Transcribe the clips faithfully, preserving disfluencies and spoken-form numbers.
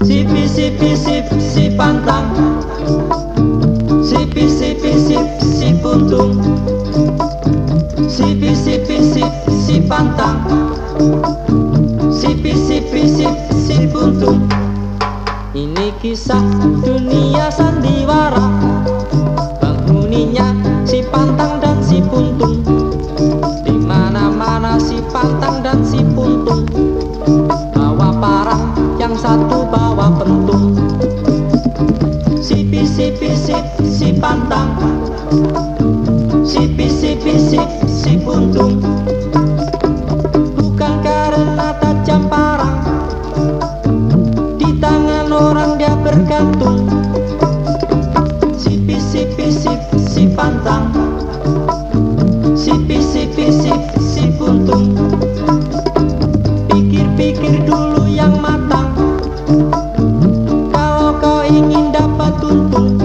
Sipi sipi sip si pantang, sipi sipi sip si puntung, sipi sipi sip si pantang, sipi sipi sip si puntung. Ini kisah dunia sandiwara, penghuninya si pantang dan si puntung. Di mana-mana si pantang dan si puntung bawa parang, yang satu bawa pentung. Sipi sipi sip si pantang, sipi sipi sip si puntung. Bukan karena tajam parang, di tangan orang dia bergantung. Sipi sipi sip si pantang, sipi sipi sip si puntung. Pikir-pikir dulu yang matang, kalau kau ingin dapat untung.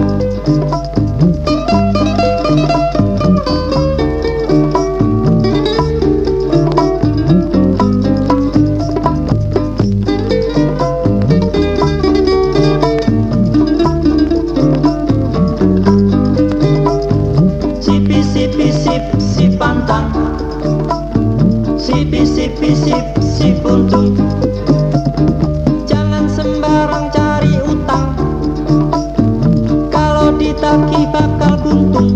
Sipi sipi sip si pantang, sipi sipi sip si puntung. Jangan sembarang cari utang, kalau ditagih bakal buntung.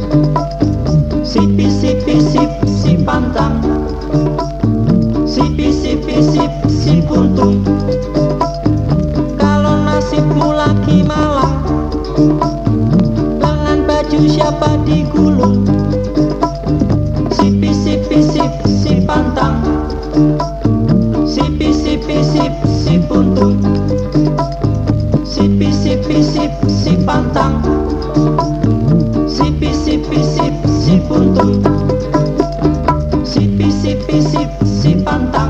Sipi sipi sip si pantang, sipi sipi sip si puntung. Kalau nasibmu lagi malang, lengan baju siapa digulung. Sipi sipi sip si pantang, sipi sipi sip si puntung. Sipi sipi sip si pantang, sipi sipi sip si puntung. Sipi sipi sip si pantang.